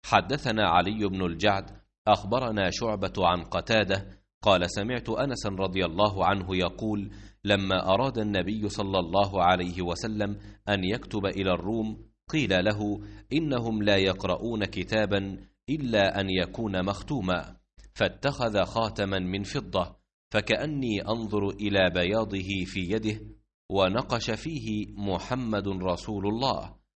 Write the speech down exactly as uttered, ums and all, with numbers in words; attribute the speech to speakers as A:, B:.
A: حدثنا علي بن الجعد أخبرنا شعبة عن قتادة قال سمعت أنسا رضي الله عنه يقول لما أراد النبي صلى الله عليه وسلم أن يكتب إلى الروم قيل له إنهم لا يقرؤون كتابا إلا أن يكون مختوما، فاتخذ خاتما من فضة فكأني أنظر إلى بياضه في يده ونقش فيه محمد رسول الله،